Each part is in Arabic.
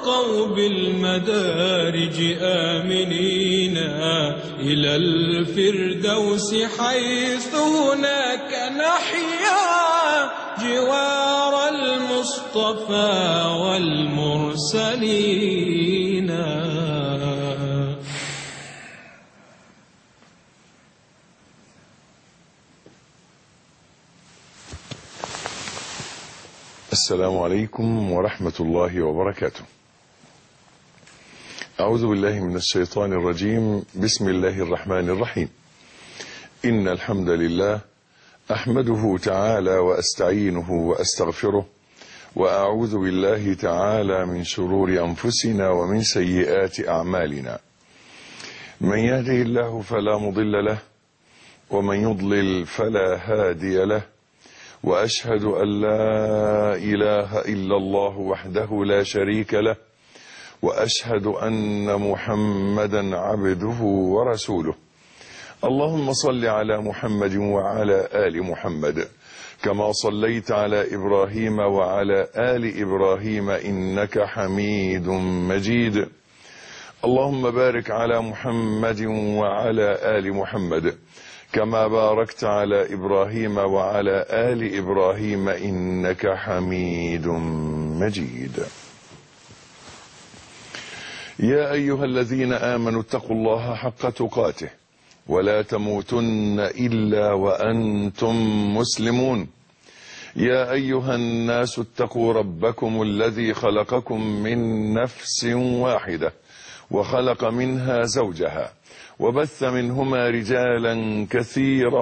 وارتقوا بالمدارج آمنين إلى الفردوس حيث هناك نحيا جوار المصطفى والمرسلين. السلام عليكم ورحمة الله وبركاته. أعوذ بالله من الشيطان الرجيم. بسم الله الرحمن الرحيم. إن الحمد لله أحمده تعالى وأستعينه وأستغفره، وأعوذ بالله تعالى من شرور أنفسنا ومن سيئات أعمالنا. من يهده الله فلا مضل له، ومن يضلل فلا هادي له، وأشهد أن لا إله إلا الله وحده لا شريك له، وأشهد أن محمدا عبده ورسوله. اللهم صل على محمد وعلى آل محمد كما صليت على إبراهيم وعلى آل إبراهيم إنك حميد مجيد. اللهم بارك على محمد وعلى آل محمد كما باركت على إبراهيم وعلى آل إبراهيم إنك حميد مجيد. يا أيها الذين آمنوا اتقوا الله حق تقاته ولا تموتن إلا وأنتم مسلمون. يا أيها الناس اتقوا ربكم الذي خلقكم من نفس واحدة وخلق منها زوجها وبث منهما رجالا كثيرا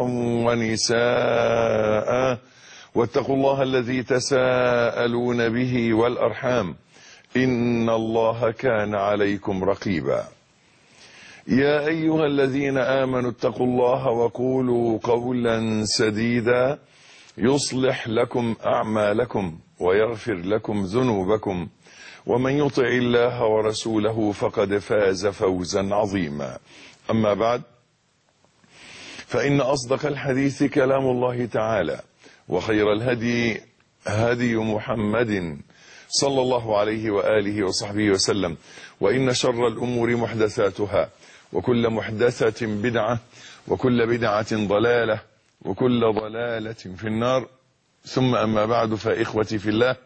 ونساء، واتقوا الله الذي تساءلون به والأرحام إن الله كان عليكم رقيبا. يا أيها الذين آمنوا اتقوا الله وقولوا قولا سديدا يصلح لكم أعمالكم ويغفر لكم ذنوبكم، ومن يطع الله ورسوله فقد فاز فوزا عظيما. أما بعد، فإن أصدق الحديث كلام الله تعالى، وخير الهدي هدي محمد صلى الله عليه وآله وصحبه وسلم، وإن شر الأمور محدثاتها، وكل محدثة بدعة، وكل بدعة ضلالة، وكل ضلالة في النار. ثم أما بعد، فإخوتي في الله،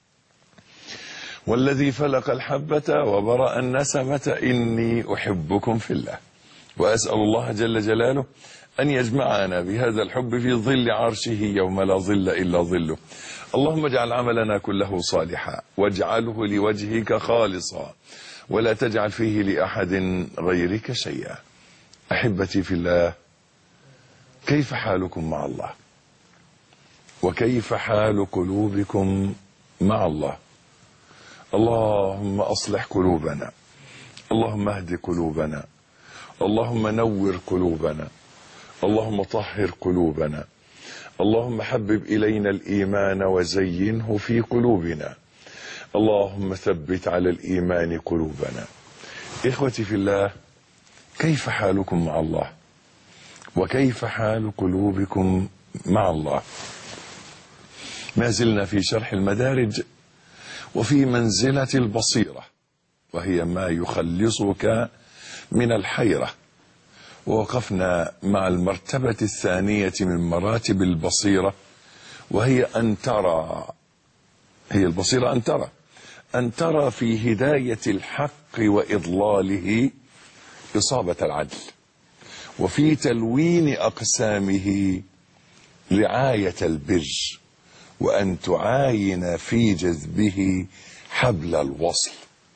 والذي فلق الحبة وبرأ النسمة إني أحبكم في الله، وأسأل الله جل جلاله أن يجمعنا بهذا الحب في ظل عرشه يوم لا ظل إلا ظله. اللهم اجعل عملنا كله صالحا، واجعله لوجهك خالصا، ولا تجعل فيه لأحد غيرك شيئا. أحبتي في الله، كيف حالكم مع الله؟ وكيف حال قلوبكم مع الله؟ اللهم أصلح قلوبنا، اللهم اهد قلوبنا، اللهم نور قلوبنا، اللهم طهر قلوبنا، اللهم حبب إلينا الإيمان وزينه في قلوبنا، اللهم ثبت على الإيمان قلوبنا. إخوتي في الله، كيف حالكم مع الله؟ وكيف حال قلوبكم مع الله؟ ما زلنا في شرح المدارج وفي منزلة البصيرة، وهي ما يخلصك من الحيرة. ووقفنا مع المرتبة الثانية من مراتب البصيرة، وهي أن ترى. هي البصيرة أن ترى في هداية الحق وإضلاله إصابة العدل، وفي تلوين أقسامه رعاية البر، وأن تعاين في جذبه حبل الوصل.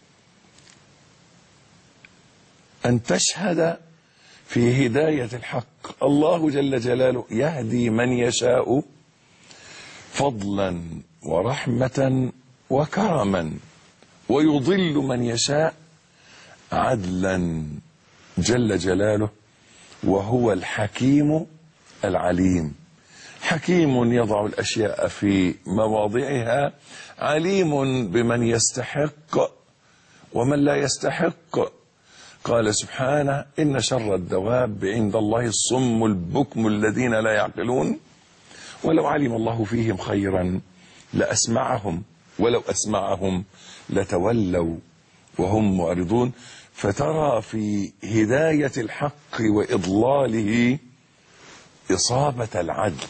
أن تشهد في هداية الحق. الله جل جلاله يهدي من يشاء فضلا ورحمة وكرما، ويضل من يشاء عدلا جل جلاله، وهو الحكيم العليم. حكيم يضع الأشياء في مواضعها، عليم بمن يستحق ومن لا يستحق. قال سبحانه: إن شر الدواب عند الله الصم البكم الذين لا يعقلون، ولو علم الله فيهم خيرا لأسمعهم ولو أسمعهم لتولوا وهم معرضون، فترى في هداية الحق وإضلاله إصابة العدل.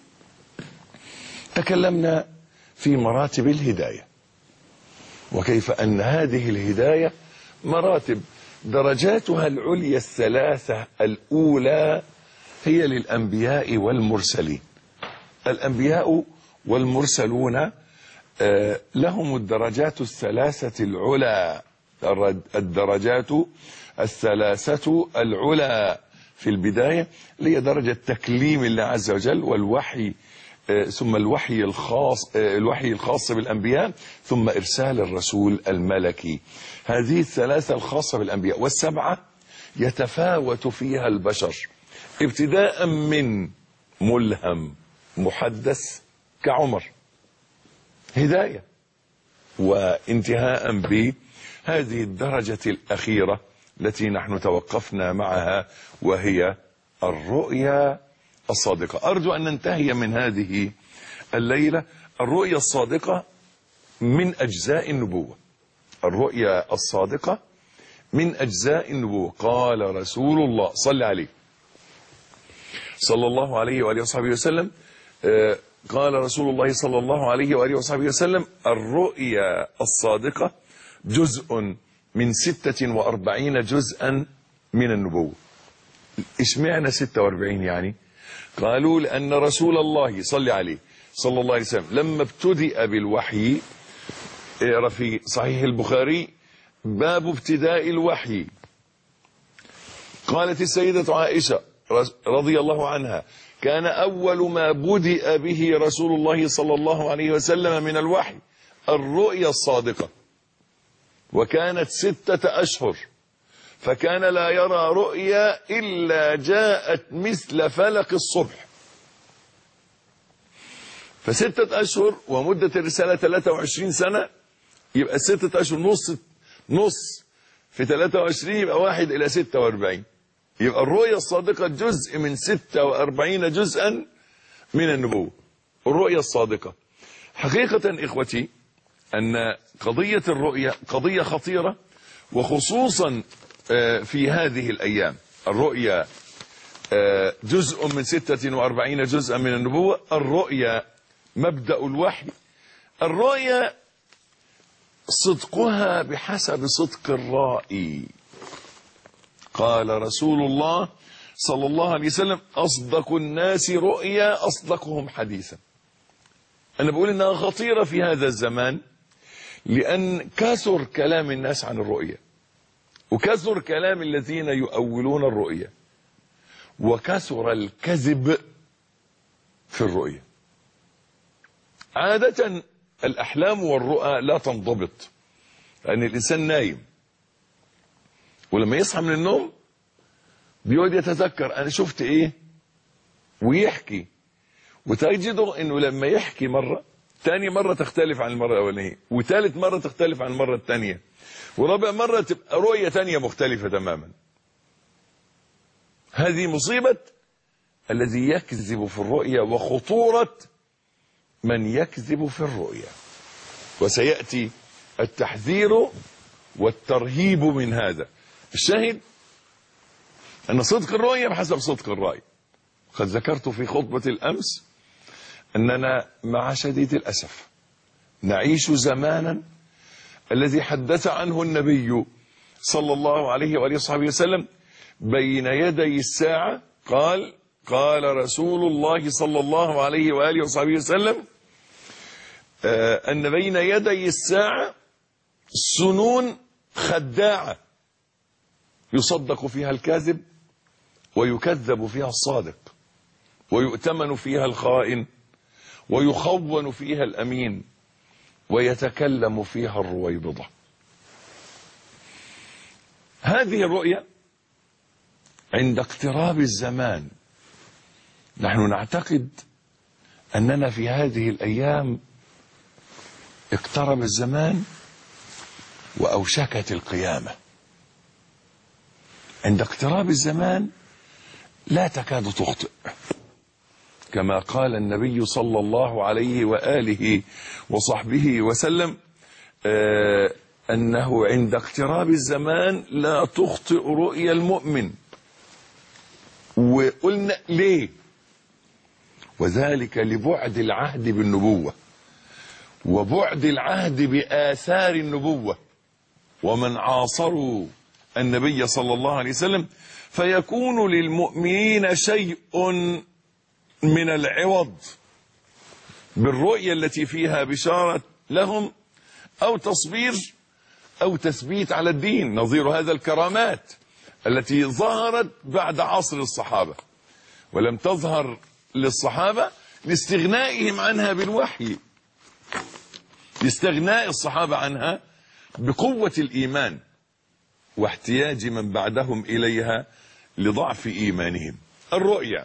تكلمنا في مراتب الهداية، وكيف أن هذه الهداية مراتب درجاتها العليا الثلاثة الأولى هي للأنبياء والمرسلين. الأنبياء والمرسلون لهم الدرجات الثلاثة العلى، الدرجات الثلاثة العلى في البداية، اللي هي درجة تكليم الله عز وجل والوحي، ثم الوحي الخاص بالأنبياء، ثم إرسال الرسول الملكي. هذه الثلاثة الخاصة بالأنبياء، والسبعة يتفاوت فيها البشر، ابتداء من ملهم محدث كعمر هداية، وانتهاء بهذه الدرجة الأخيرة التي نحن توقفنا معها، وهي الرؤيا الصادقة. أرجو أن ننتهي من هذه الليلة. الرؤيا الصادقة من أجزاء النبوة، الرؤيا الصادقة من أجزاء النبوة. قال رسول الله صلى عليه صلى الله عليه وآله وصحبه وسلم، قال رسول الله صلى الله عليه وآله وصحبه وسلم: الرؤيا الصادقة جزء من 46 جزءا من النبوة. اشمعنى 46 يعني؟ قالوا لأن رسول الله صلى عليه صلى الله عليه وسلم لما ابتدأ بالوحي، اقرأ في صحيح البخاري باب ابتداء الوحي، قالت السيدة عائشة رضي الله عنها: كان أول ما بدأ به رسول الله صلى الله عليه وسلم من الوحي الرؤيا الصادقة، وكانت 6 أشهر، فكان لا يرى رؤيا إلا جاءت مثل فلق الصبح. ف6 أشهر ومدة الرسالة 23 سنة، يبقى 6 أشهر نص في 23 يبقى 1 إلى 46. يبقى الرؤيا الصادقة جزء من 46 جزءا من النبوة. الرؤيا الصادقة حقيقة إخوتي أن قضية الرؤيا قضية خطيرة، وخصوصا في هذه الأيام. الرؤيا جزء من 46 جزءا من النبوة. الرؤيا مبدأ الوحي. الرؤيا صدقها بحسب صدق الرائي. قال رسول الله صلى الله عليه وسلم: أصدق الناس رؤيا أصدقهم حديثا. أنا بقول إنها خطيرة في هذا الزمان، لأن كثر كلام الناس عن الرؤيا، وكثر كلام الذين يؤولون الرؤيا، وكثر الكذب في الرؤيا. عادة الأحلام والرؤى لا تنضبط، لأن الإنسان نايم، ولما يصحى من النوم بيقعد يتذكر أنا شفت إيه ويحكي، وتجده إنه لما يحكي مرة، تاني مرة تختلف عن المرة الأولانية، وثالث مرة تختلف عن المرة الثانية، ورابع مرة تبقى رؤية تانية مختلفة تماما. هذه مصيبة الذي يكذب في الرؤيا، وخطورة من يكذب في الرؤيا. وسيأتي التحذير والترهيب من هذا. الشاهد أن صدق الرؤيا بحسب صدق الرأي. قد ذكرت في خطبة الأمس أننا مع شديد الأسف نعيش زمانا الذي حدث عنه النبي صلى الله عليه وآله وصحبه وسلم بين يدي الساعة. قال رسول الله صلى الله عليه وآله وصحبه وسلم أن بين يدي الساعة سنون خداعة يصدق فيها الكاذب، ويكذب فيها الصادق، ويؤتمن فيها الخائن، ويخون فيها الأمين، ويتكلم فيها الرويبضة. هذه الرؤيا عند اقتراب الزمان نحن نعتقد أننا في هذه الأيام اقترب الزمان وأوشكت القيامة. عند اقتراب الزمان لا تكاد تخطئ، كما قال النبي صلى الله عليه وآله وصحبه وسلم: أنه عند اقتراب الزمان لا تخطئ رؤيا المؤمن. وقلنا ليه؟ وذلك لبعد العهد بالنبوة وبعد العهد بآثار النبوة ومن عاصروا النبي صلى الله عليه وسلم، فيكون للمؤمنين شيء من العوض بالرؤية التي فيها بشارة لهم أو تصبير أو تثبيت على الدين، نظير هذا الكرامات التي ظهرت بعد عصر الصحابة ولم تظهر للصحابة لاستغنائهم عنها بالوحي، لاستغناء الصحابة عنها بقوة الإيمان واحتياج من بعدهم إليها لضعف إيمانهم. الرؤيا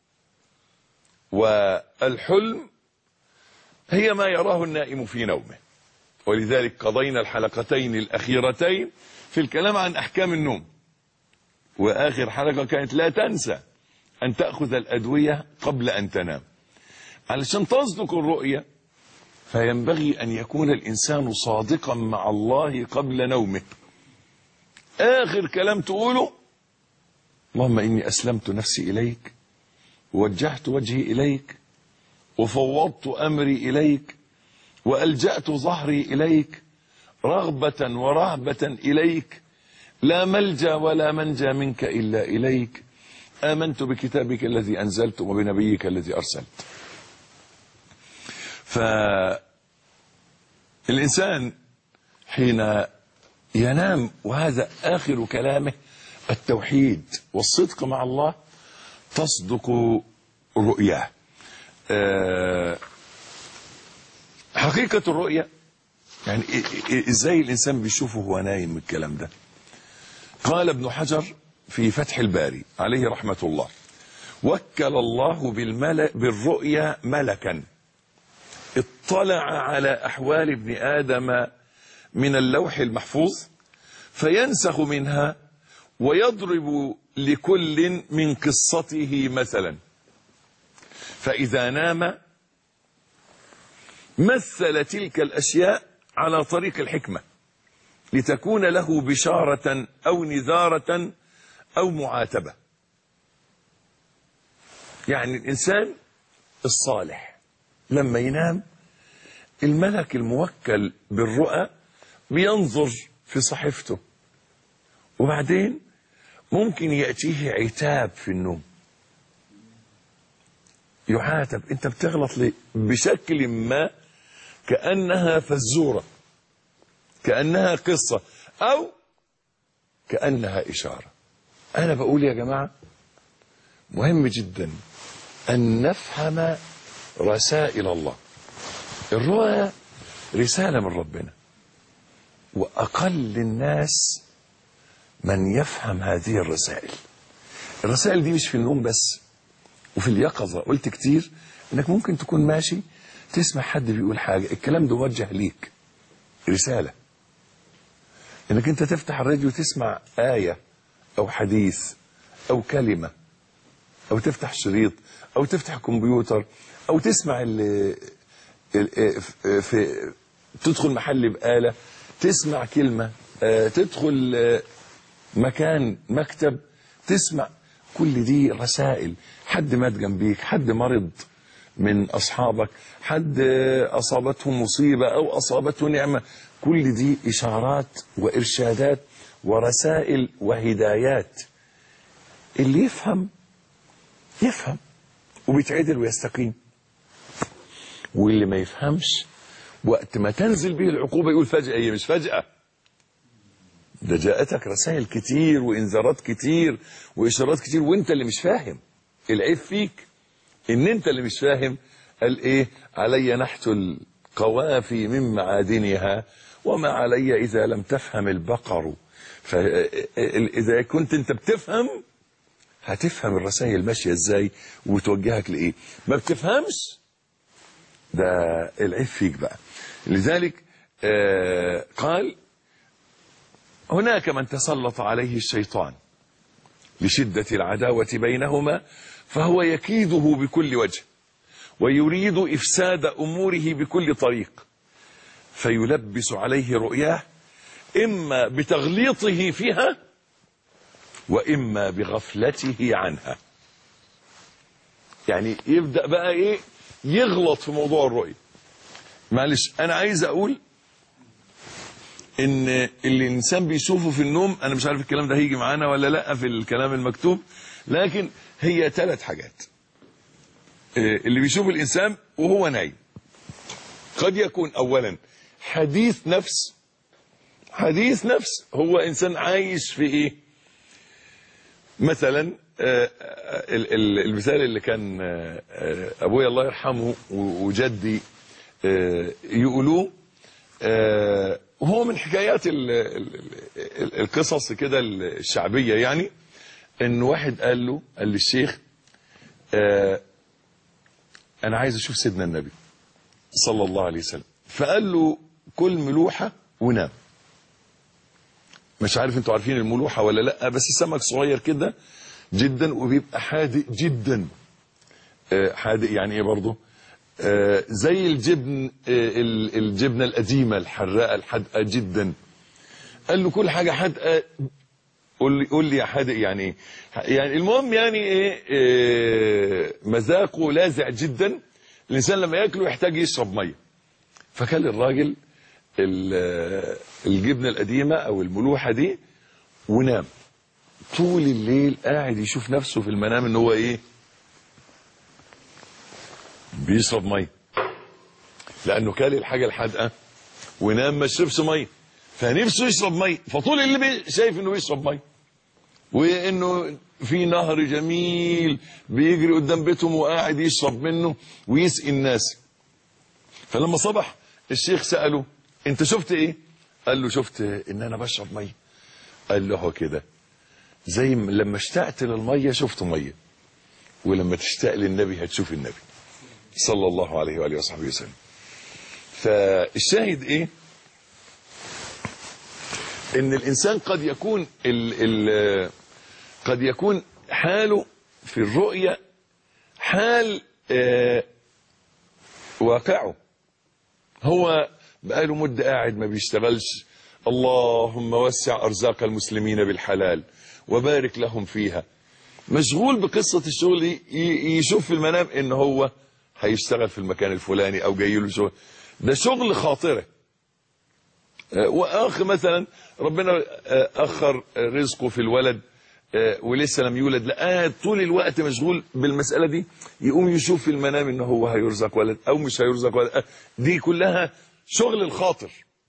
والحلم هي ما يراه النائم في نومه، ولذلك قضينا الحلقتين الأخيرتين في الكلام عن أحكام النوم، وآخر حلقة كانت لا تنسى أن تأخذ الأدوية قبل أن تنام. علشان تصدق الرؤية فينبغي أن يكون الإنسان صادقا مع الله قبل نومه. آخر كلام تقوله: اللهم إني أسلمت نفسي إليك ووجهت وجهي إليك وفوضت أمري إليك وألجأت ظهري إليك رغبة ورهبة إليك، لا ملجأ ولا منجى منك إلا إليك، آمنت بكتابك الذي أنزلت وبنبيك الذي أرسلت. فالإنسان حين ينام وهذا آخر كلامه التوحيد والصدق مع الله تصدق رؤياه. حقيقة الرؤية يعني ازاي الإنسان بيشوفه وهو نايم الكلام ده؟ قال ابن حجر في فتح الباري عليه رحمة الله: وكل الله بالرؤيا ملكا اطلع على أحوال ابن آدم من اللوح المحفوظ فينسخ منها ويضرب لكل من قصته مثلا، فإذا نام مثل تلك الأشياء على طريق الحكمة لتكون له بشارة أو نذارة أو معاتبة. يعني الإنسان الصالح لما ينام الملك الموكل بالرؤى بينظر في صحيفته، وبعدين ممكن يأتيه عتاب في النوم، يعاتب: انت بتغلط ليه؟ بشكل ما كأنها فزورة، كأنها قصة، أو كأنها إشارة. أنا بقول يا جماعة مهم جدا أن نفهم رسائل الله. الرؤيا رسالة من ربنا، وأقل الناس من يفهم هذه الرسائل. الرسائل دي مش في النوم بس، وفي اليقظة. قلت كتير انك ممكن تكون ماشي تسمع حد بيقول حاجة، الكلام ده موجه ليك، رسالة. انك انت تفتح الراديو تسمع آية او حديث او كلمة، او تفتح شريط، او تفتح كمبيوتر، او تسمع تدخل محل بقالة تسمع كلمة، تدخل مكان مكتب تسمع. كل دي رسائل. حد مات جنبيك، حد مرض من أصحابك، حد أصابته مصيبة أو أصابته نعمة، كل دي إشارات وإرشادات ورسائل وهدايات. اللي يفهم يفهم وبيتعدل ويستقيم، واللي ما يفهمش وقت ما تنزل به العقوبة يقول فجأة. هي مش فجأة، ده جاءتك رسائل كتير وإنذارات كتير وإشارات كتير وانت اللي مش فاهم. العيب فيك ان انت اللي مش فاهم. قال ايه؟ علي نحت القوافي من معادنها وما علي إذا لم تفهم البقر. فإذا كنت انت بتفهم هتفهم الرسائل ماشية ازاي وتوجهك لإيه. ما بتفهمش، ده العيب فيك بقى. لذلك قال: هناك من تسلط عليه الشيطان لشدة العداوة بينهما فهو يكيده بكل وجه ويريد إفساد أموره بكل طريق، فيلبس عليه رؤياه إما بتغليطه فيها وإما بغفلته عنها. يعني يبدأ بقى إيه يغلط في موضوع الرؤية. معلش أنا عايز أقول إن اللي الإنسان بيشوفه في النوم، أنا مش عارف الكلام ده هيجي معانا ولا لأ في الكلام المكتوب، لكن هي 3 حاجات. اللي بيشوف الإنسان وهو نايم قد يكون أولا حديث نفس. حديث نفس هو إنسان عايش في إيه؟ مثلا المثال اللي كان أبويا الله يرحمه وجدي يقولوه، وهو من حكايات القصص كده الشعبية، يعني إن واحد قال للشيخ أنا عايز أشوف سيدنا النبي صلى الله عليه وسلم. فقال له كل ملوحة ونام. مش عارف انتوا عارفين الملوحة ولا لا، بس السمك صغير كده جدا وبيبقى حادق جدا. حادق يعني ايه برضه؟ زي الجبن، الجبنة القديمة الحراقة الحادقة جدا. قال له كل حاجة حادقة قول لي يا حادق يعني ايه؟ يعني المهم يعني ايه مذاقه لاذع جدا. الانسان لما ياكله يحتاج يشرب ميه. فكان الراجل الجبنه القديمه او الملوحه دي ونام. طول الليل قاعد يشوف نفسه في المنام ان هو ايه؟ بيشرب ميه، لانه كل الحاجه الحادقه ونام ما شربش ميه، فنفسه يشرب ميه. فطول الليل شايف انه بيشرب ميه، وانه في نهر جميل بيجري قدام بيتهم وقاعد يشرب منه ويسقي الناس. فلما صبح الشيخ سأله انت شفت ايه؟ قال له شفت ان انا بشرب ميه. قال له هو كده زي لما اشتقت للميه شفت ميه، ولما تشتاق للنبي هتشوف النبي صلى الله عليه واله وصحبه وسلم. فالشاهد ايه؟ ان الانسان قد يكون حاله في الرؤية حال واقعه. هو بقاله مدة قاعد ما بيشتغلش، اللهم وسع ارزاق المسلمين بالحلال وبارك لهم فيها، مشغول بقصة الشغل. يشوف في المنام ان هو هيشتغل في المكان الفلاني او جاي له شغل، ده شغل خاطره. واخ مثلا ربنا اخر رزقه في الولد ولسه لم يولد، لقاه طول الوقت مشغول بالمسألة دي، يقوم يشوف في المنام ان هو هيرزق ولد او مش هيرزق ولد. دي كلها شغل الخاطر،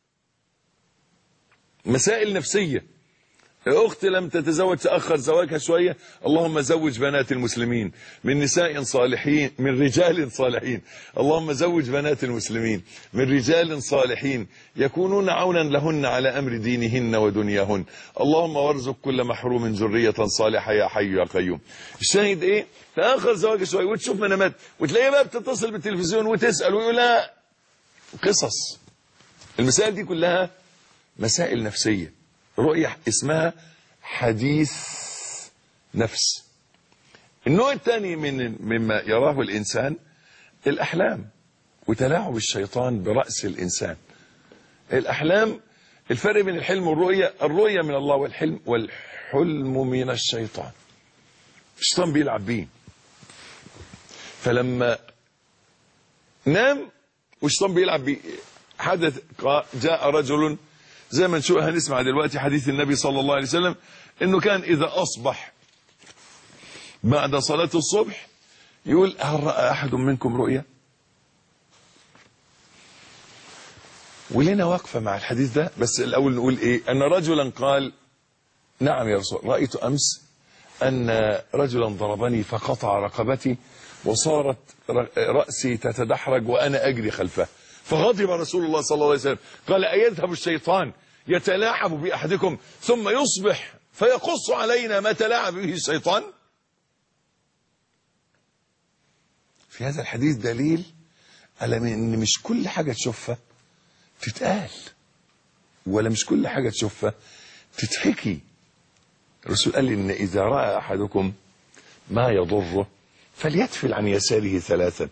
مسائل نفسية. اخت لم تتزوج تأخر زواجها شوية، اللهم زوج بنات المسلمين من نساء صالحين من رجال صالحين، اللهم زوج بنات المسلمين من رجال صالحين يكونون عونا لهن على امر دينهن ودنياهن، اللهم وارزق كل محروم ذرية صالحة يا حي يا قيوم. الشاهد ايه؟ تأخر زواجها شوية وتشوف منامات وتلاقيها بقى بتتصل بالتلفزيون وتسأل ويقول لها قصص. المسائل دي كلها مسائل نفسية. رؤية اسمها حديث نفس. النوع الثاني مما يراه الإنسان الأحلام وتلاعب الشيطان برأس الإنسان. الأحلام، الفرق بين الحلم والرؤية، الرؤية من الله والحلم من الشيطان. الشيطان بيلعب بيه. فلما نام والشيطان بيلعب بيه، حدث جاء رجل زي ما هنسمع دلوقتي حديث النبي صلى الله عليه وسلم، انه كان اذا اصبح بعد صلاة الصبح يقول هل رأى احد منكم رؤيا؟ ولنا وقفة مع الحديث ده، بس الاول نقول ايه؟ ان رجلا قال نعم يا رسول الله، رأيت امس ان رجلا ضربني فقطع رقبتي وصارت رأسي تتدحرج وانا اجري خلفه، فغضب رسول الله صلى الله عليه وسلم قال أيذهب الشيطان يتلاعب بأحدكم ثم يصبح فيقص علينا ما تلاعب به الشيطان؟ في هذا الحديث دليل على ان مش كل حاجة تشوفها تتقال، ولا مش كل حاجة تشوفها تتحكي. الرسول قال ان اذا رأى احدكم ما يضره فليتفل عن يساره 3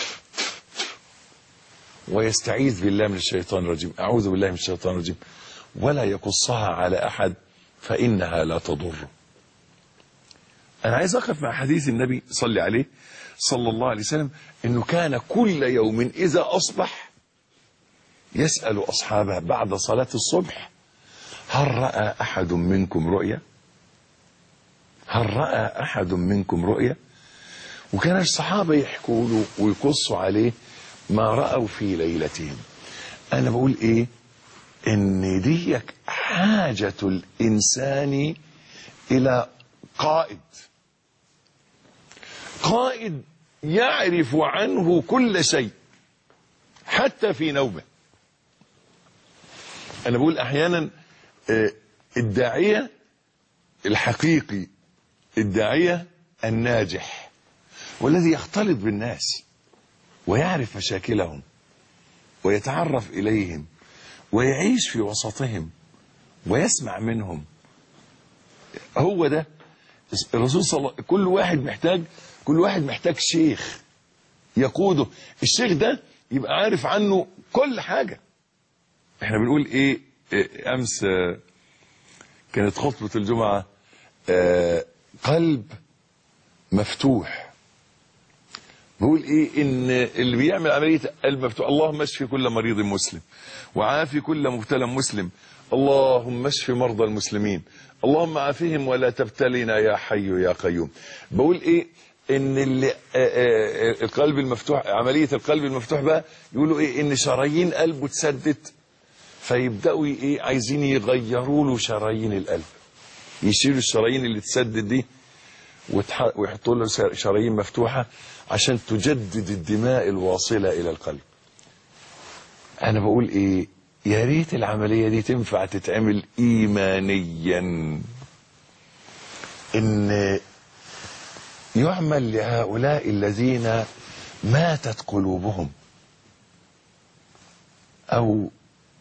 ويستعيذ بالله من الشيطان الرجيم، أعوذ بالله من الشيطان الرجيم، ولا يقصها على أحد فإنها لا تضر. أنا عايز أقف مع حديث النبي صلى عليه صلى الله عليه وسلم إنه كان كل يوم إذا أصبح يسأل أصحابه بعد صلاة الصبح: هل رأى أحد منكم رؤيا؟ هل رأى أحد منكم رؤيا؟ وكان الصحابة يحكوا له ويقصوا عليه ما رأوا في ليلتهم. أنا بقول إيه؟ إن دي حاجة الإنسان إلى قائد يعرف عنه كل شيء حتى في نومه. أنا بقول أحيانا الداعية الحقيقي، الداعية الناجح، والذي يختلط بالناس ويعرف مشاكلهم ويتعرف إليهم ويعيش في وسطهم ويسمع منهم، هو ده الرسول صلى الله عليه وسلم. كل واحد محتاج شيخ يقوده. الشيخ ده يبقى عارف عنه كل حاجة. احنا بنقول ايه امس كانت خطبة الجمعة قلب مفتوح. بقول ايه؟ ان اللي بيعمل عملية قلب مفتوح: اللهم اشفي كل مريض مسلم وعافي كل مبتلى مسلم، اللهم اشفي مرضى المسلمين، اللهم عافهم ولا تبتلنا يا حي يا قيوم. بقول ايه؟ ان اللي القلب المفتوح، عملية القلب المفتوح بقى يقولوا ايه؟ ان شرايين قلبه تسدت، فيبدأوا ايه؟ عايزين يغيروا له شرايين القلب، يشيلوا الشرايين اللي تسدد دي ويحطوا له شرايين مفتوحة عشان تجدد الدماء الواصلة إلى القلب. أنا بقول إيه؟ يا ريت العملية دي تنفع تتعمل إيمانيا، إن يعمل لهؤلاء الذين ماتت قلوبهم أو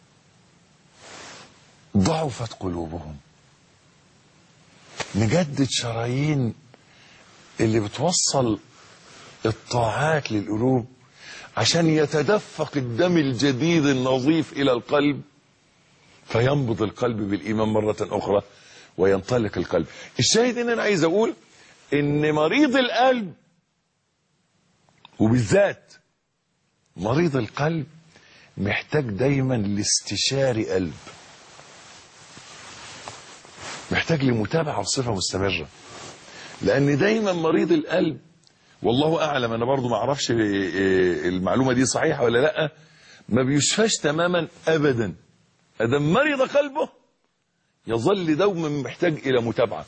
ضعفت قلوبهم، نجدد شرايين اللي بتوصل الطاعات للقلوب عشان يتدفق الدم الجديد النظيف إلى القلب، فينبض القلب بالإيمان مرة أخرى وينطلق القلب. الشاهد إن أنا عايز أقول إن مريض القلب، وبالذات مريض القلب، محتاج دايما لاستشاري قلب، محتاج لمتابعة بصفة مستمرة. لأن دايما مريض القلب، والله أعلم، أنا برضو ما أعرفش المعلومة دي صحيحة ولا لأ، ما بيشفاش تماما أبدا. أدم مرض قلبه يظل دوما محتاج إلى متابعة.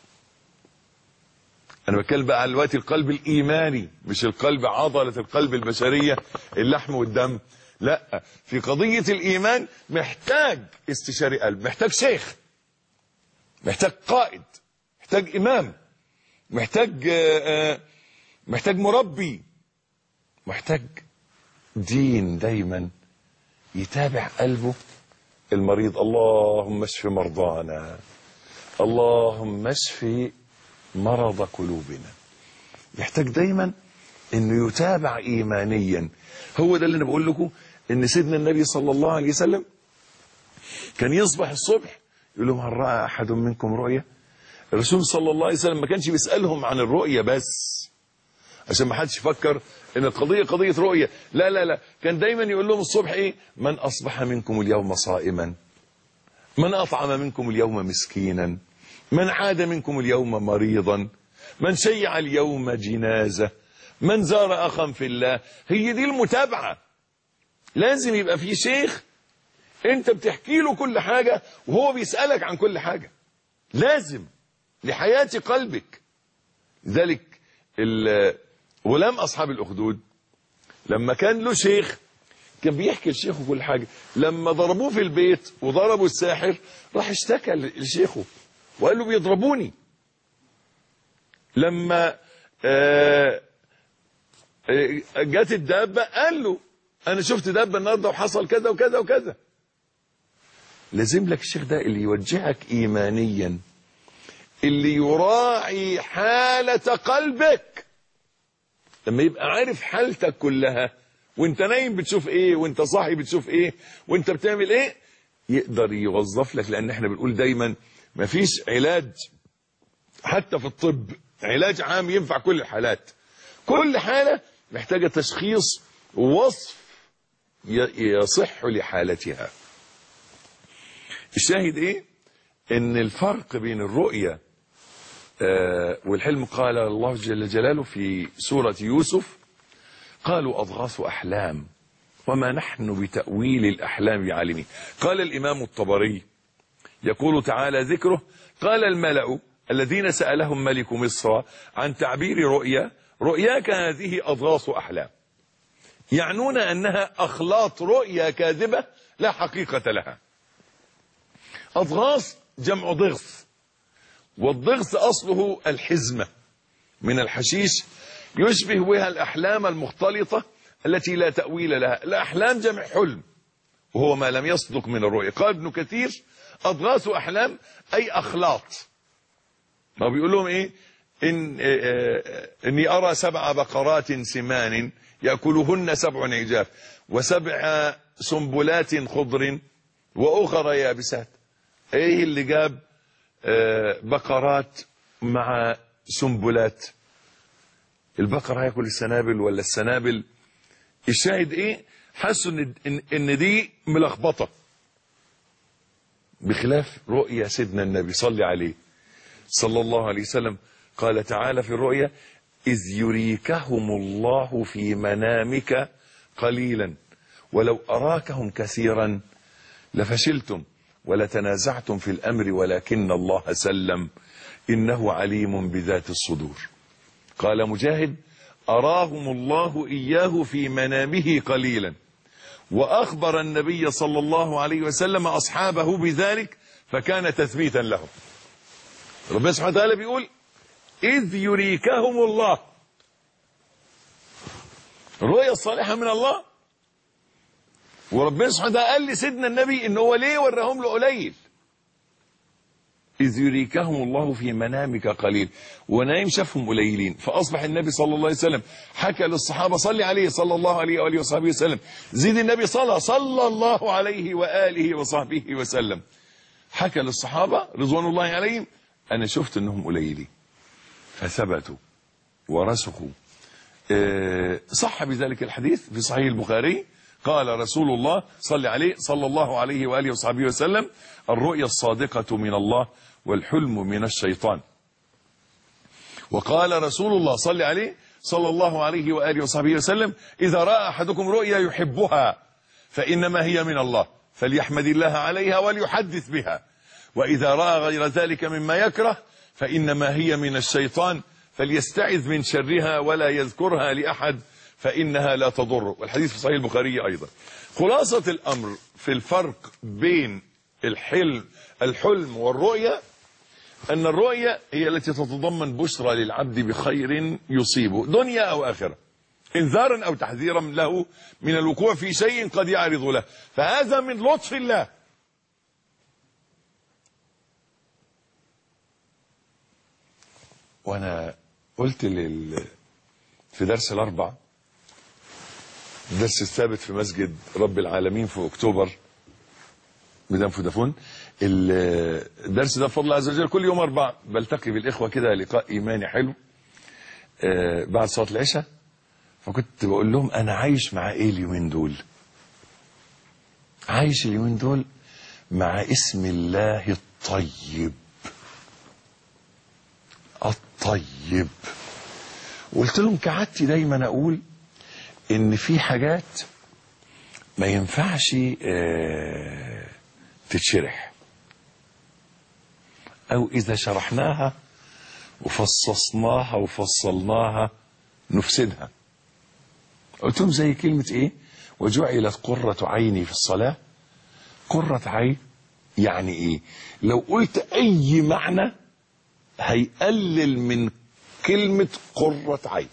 أنا بتكلم بقى عن دلوقتي القلب الإيماني، مش القلب عضلة القلب البشرية اللحم والدم، لا، في قضية الإيمان محتاج استشاري قلب، محتاج شيخ، محتاج قائد، محتاج إمام، محتاج مربي، محتاج دين دايما يتابع قلبه المريض. اللهم اشف مرضانا، اللهم اشف مرض قلوبنا. يحتاج دايما انه يتابع ايمانيا. هو ده اللي انا بقول لكم، ان سيدنا النبي صلى الله عليه وسلم كان يصبح الصبح يقول لهم: هل رأى احد منكم رؤيا؟ الرسول صلى الله عليه وسلم ما كانش بيسألهم عن الرؤيا بس عشان ما حدش يفكر ان القضية قضية رؤيا، لا لا لا، كان دايما يقول لهم الصبح ايه؟ من اصبح منكم اليوم صائما، من اطعم منكم اليوم مسكينا، من عاد منكم اليوم مريضا، من شيع اليوم جنازة، من زار اخا في الله. هي دي المتابعة. لازم يبقى في شيخ انت بتحكي له كل حاجة وهو بيسألك عن كل حاجة، لازم لحياة قلبك. لذلك غلام أصحاب الأخدود لما كان له شيخ كان بيحكي لشيخه كل حاجة. لما ضربوه في البيت وضربوا الساحر راح اشتكى لشيخه وقال له: بيضربوني. لما جت الدابة قال له: أنا شفت دابة النهارده وحصل كذا وكذا وكذا. لازم لك الشيخ ده اللي يوجهك إيمانيا، اللي يراعي حالة قلبك. لما يبقى عارف حالتك كلها، وانت نايم بتشوف ايه، وانت صاحي بتشوف ايه، وانت بتعمل ايه، يقدر يوظف لك، لان احنا بنقول دايما مفيش علاج حتى في الطب علاج عام ينفع كل الحالات. كل حالة محتاجة تشخيص ووصف يصح لحالتها. الشاهد ايه؟ ان الفرق بين الرؤية والحلم، قال الله جل جلاله في سورة يوسف: قالوا أضغاث أحلام وما نحن بتأويل الأحلام بعالمين. قال الإمام الطبري يقول تعالى ذكره: قال الملأ الذين سألهم ملك مصر عن تعبير رؤياك هذه أضغاث أحلام، يعنون أنها أخلاط رؤيا كاذبة لا حقيقة لها. أضغاث جمع ضغث، والضغث أصله الحزمة من الحشيش يشبه بها الأحلام المختلطة التي لا تأويل لها. الأحلام جمع حلم وهو ما لم يصدق من الرؤيا. قال ابن كثير: أضغاث أحلام أي أخلاط. ما بيقول لهم إيه؟ إني أرى 7 بقرات سمان يأكلهن 7 عجاف و7 سنبلات خضر وأخر يابسات. إيه اللي جاب بقرات مع سنبلات؟ البقر هياكل السنابل ولا السنابل؟ الشاهد ايه؟ حسوا ان دي ملخبطه، بخلاف رؤيا سيدنا النبي صلى عليه صلى الله عليه وسلم. قال تعالى في الرؤيا: إذ يريكهم الله في منامك قليلا ولو أراكهم كثيرا لفشلتم ولتنازعتم في الأمر ولكن الله سلم إنه عليم بذات الصدور. قال مجاهد: أراهم الله إياه في منامه قليلا، وأخبر النبي صلى الله عليه وسلم أصحابه بذلك فكان تثبيتا لهم. ربنا سبحانه وتعالى بيقول: إذ يريكهم الله. الرؤيا الصالحة من الله، وربنا سبحانه وتعالى قال لسيدنا النبي إن هو ليه وراهم له قليل. إذ يريكهم الله في منامك قليل، ونايم شافهم قليلين، فأصبح النبي صلى الله عليه وسلم حكى للصحابة: صلي عليه صلى الله عليه وآله وصحبه وسلم. زيد النبي صلى الله عليه وآله وصحبه وسلم. حكى للصحابة رضوان الله عليهم: أنا شفت أنهم قليلين، فثبتوا ورسخوا. صح بذلك الحديث في صحيح البخاري: قال رسول الله صلى عليه صلى الله عليه وآله وصحبه وسلم: الرؤيا الصادقة من الله والحلم من الشيطان. وقال رسول الله صلى عليه صلى الله عليه وآله وصحبه وسلم: إذا رأى أحدكم رؤيا يحبها فإنما هي من الله فليحمد الله عليها وليحدث بها، وإذا رأى غير ذلك مما يكره فإنما هي من الشيطان فليستعذ من شرها ولا يذكرها لأحد فإنها لا تضر. والحديث في صحيح البخاري أيضا. خلاصة الأمر في الفرق بين الحلم والرؤيا أن الرؤيا هي التي تتضمن بشرى للعبد بخير يصيبه دنيا أو آخرة، إنذارا أو تحذيرا له من الوقوع في شيء قد يعرض له، فهذا من لطف الله. وأنا قلت في درس الأربع، الدرس الثابت في مسجد رب العالمين في أكتوبر ميدان فودافون، الدرس ده بفضل الله عز وجل كل يوم 4 بلتقي بالإخوة كده لقاء إيماني حلو بعد صلاة العشاء. فكنت بقول لهم أنا عايش مع إيه اليومين دول؟ عايش اليومين دول مع اسم الله الطيب. الطيب. قلت لهم كعادتي دايما أقول إن في حاجات ما ينفعش تتشرح، أو إذا شرحناها وفصصناها وفصلناها نفسدها. قلت لهم زي كلمة إيه؟ وجعلت قرة عيني في الصلاة. قرة عين يعني إيه؟ لو قلت أي معنى هيقلل من كلمة قرة عين.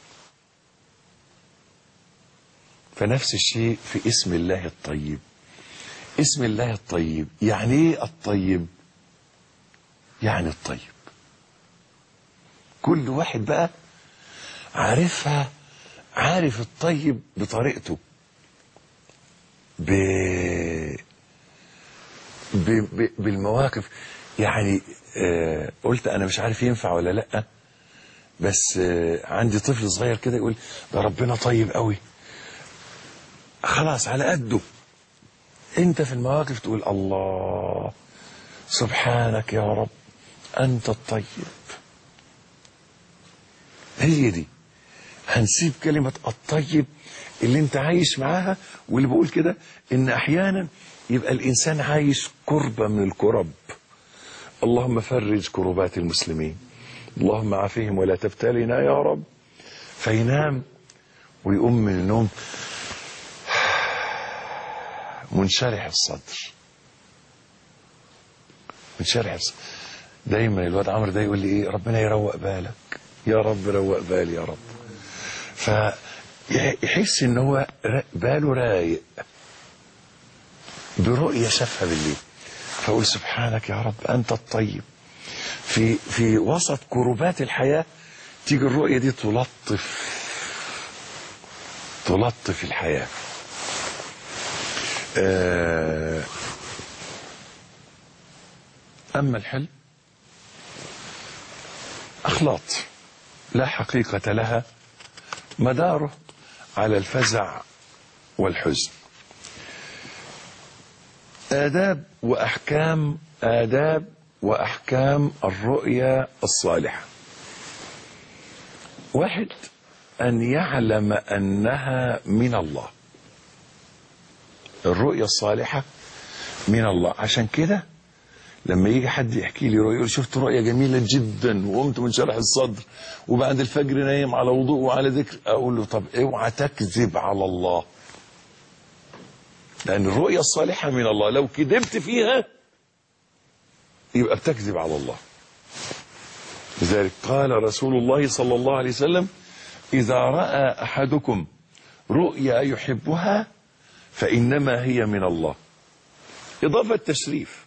فنفس الشيء في اسم الله الطيب. اسم الله الطيب يعني ايه الطيب؟ يعني الطيب. كل واحد بقى عارفها، عارف الطيب بطريقته، بالمواقف. يعني قلت انا مش عارف ينفع ولا لا، بس عندي طفل صغير كده يقول ده ربنا طيب قوي، خلاص على قده. انت في المواقف تقول الله سبحانك يا رب انت الطيب. هي دي، هنسيب كلمة الطيب اللي انت عايش معاها. واللي بقول كده ان احيانا يبقى الانسان عايش كربة من الكرب، اللهم فرج كربات المسلمين، اللهم عافيهم ولا تبتلنا يا رب، فينام ويقوم من النوم منشرح الصدر، منشرح الصدر. دايما الواد عمرو ده يقول لي ايه، ربنا يروق بالك يا رب، روق بالي يا رب. فيحس ان هو باله رايق برؤية شافها بالليل، فأقول سبحانك يا رب أنت الطيب. في وسط كربات الحياة تيجي الرؤية دي تلطف الحياة. أما الحلم أخلاط لا حقيقة لها، مداره على الفزع والحزن. آداب وأحكام الرؤيا الصالحة. واحد، أن يعلم أنها من الله. الرؤيا الصالحة من الله. عشان كده لما يجي حد يحكي لي رؤيا، يقول شفت رؤيا جميلة جدا وقمت منشرح الصدر وبعد الفجر نايم على وضوء وعلى ذكر، أقول له طب اوعى تكذب على الله، لأن الرؤيا الصالحة من الله، لو كذبت فيها يبقى بتكذب على الله. لذلك قال رسول الله صلى الله عليه وسلم إذا رأى أحدكم رؤيا يحبها فإنما هي من الله، إضافة تشريف.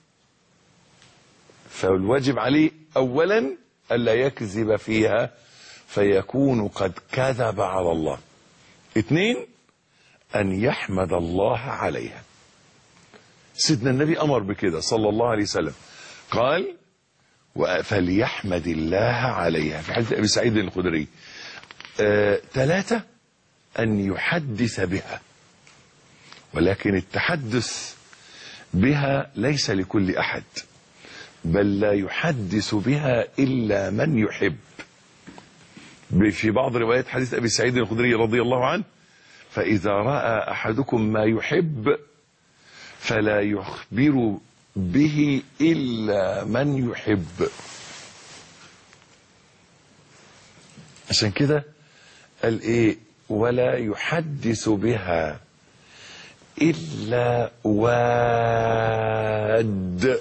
فالواجب عليه أولا ألا يكذب فيها فيكون قد كذب على الله. 2، أن يحمد الله عليها. سيدنا النبي أمر بكده صلى الله عليه وسلم، قال فليحمد الله عليها في حديث أبي سعيد الخدري. 3، أن يحدث بها، ولكن التحدث بها ليس لكل أحد، بل لا يحدث بها إلا من يحب. في بعض روايات حديث أبي سعيد الخدري رضي الله عنه فإذا رأى أحدكم ما يحب فلا يخبر به إلا من يحب. عشان كده قال إيه، ولا يحدث بها إلا واد.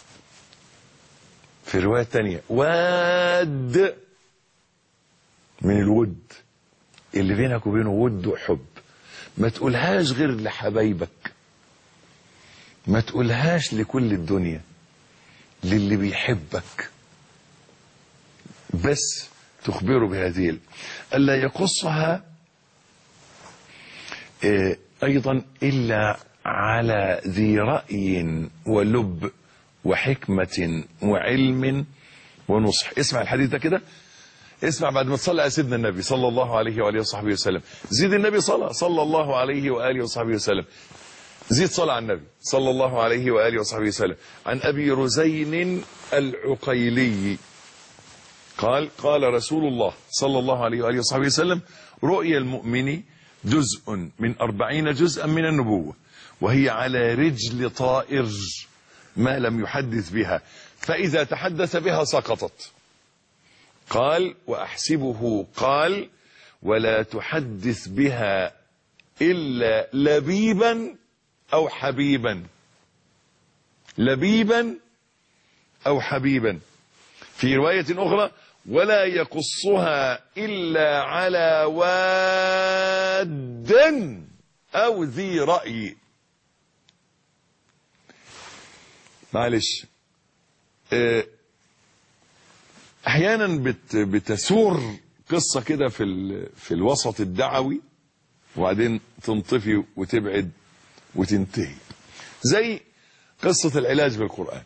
في رواية تانية واد من الود اللي بينك وبينه ود وحب، ما تقولهاش غير لحبايبك، ما تقولهاش لكل الدنيا، للي بيحبك بس تخبره بهذه. ألا يقصها أيضا إلا على ذي رأي ولب وحكمة وعلم ونصح. اسمع الحديث ده كده، اسمع بعد ما تصلي على سيدنا النبي صلى الله عليه وآله وصحبه وسلم، زيد النبي صلى الله عليه وآله وصحبه وسلم، زيد صلاة على النبي صلى الله عليه وآله وصحبه وسلم. عن أبي رزين العقيلي قال قال رسول الله صلى الله عليه وآله وصحبه وسلم رؤيا المؤمن جزء من 40 جزءا من النبوة، وهي على رجل طائر ما لم يحدث بها، فإذا تحدث بها سقطت. قال وأحسبه قال ولا تحدث بها إلا لبيبا أو حبيبا، لبيبا أو حبيبا. في رواية أخرى ولا يقصها إلا على واد أو ذي رأي. معلش، احيانا بتسور قصة كده في الوسط الدعوي وبعدين تنطفي وتبعد وتنتهي، زي قصة العلاج بالقرآن،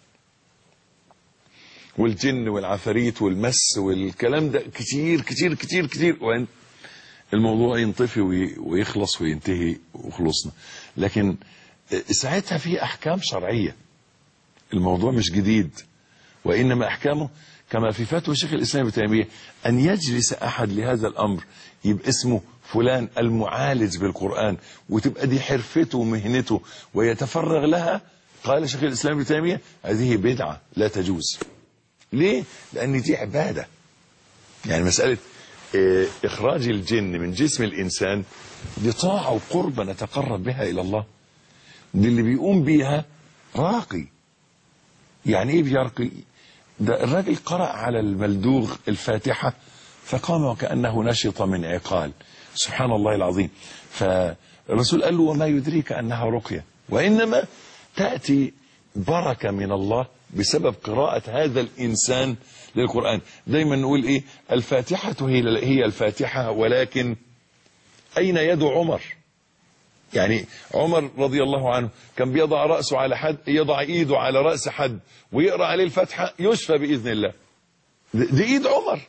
والجن والعفاريت والمس والكلام ده كتير كتير كتير كتير، وإن الموضوع ينطفي ويخلص وينتهي وخلصنا. لكن ساعتها في أحكام شرعية، الموضوع مش جديد، وإنما أحكامه كما في فتوى شيخ الإسلام ابن تيمية أن يجلس أحد لهذا الأمر يبقى اسمه فلان المعالج بالقرآن، وتبقى دي حرفته ومهنته ويتفرغ لها. قال شيخ الإسلام ابن تيمية هذه بدعة لا تجوز. ليه؟ لأن دي عبادة. يعني مسألة إخراج الجن من جسم الإنسان دي طاعة وقربة نتقرب بها إلى الله. دي اللي بيقوم بيها راقي. يعني إيه بيرقي؟ ده الراجل قرأ على الملدوغ الفاتحة فقام وكأنه نشط من عقال. سبحان الله العظيم. فالرسول قال له وما يدريك أنها رقية، وإنما تأتي بركة من الله بسبب قراءة هذا الإنسان للقرآن. دايما نقول إيه؟ الفاتحة هي الفاتحة، ولكن أين يد عمر؟ يعني عمر رضي الله عنه كان بيضع رأسه على حد، يضع إيده على رأس حد ويقرأ عليه الفاتحة يشفى بإذن الله. دي إيد عمر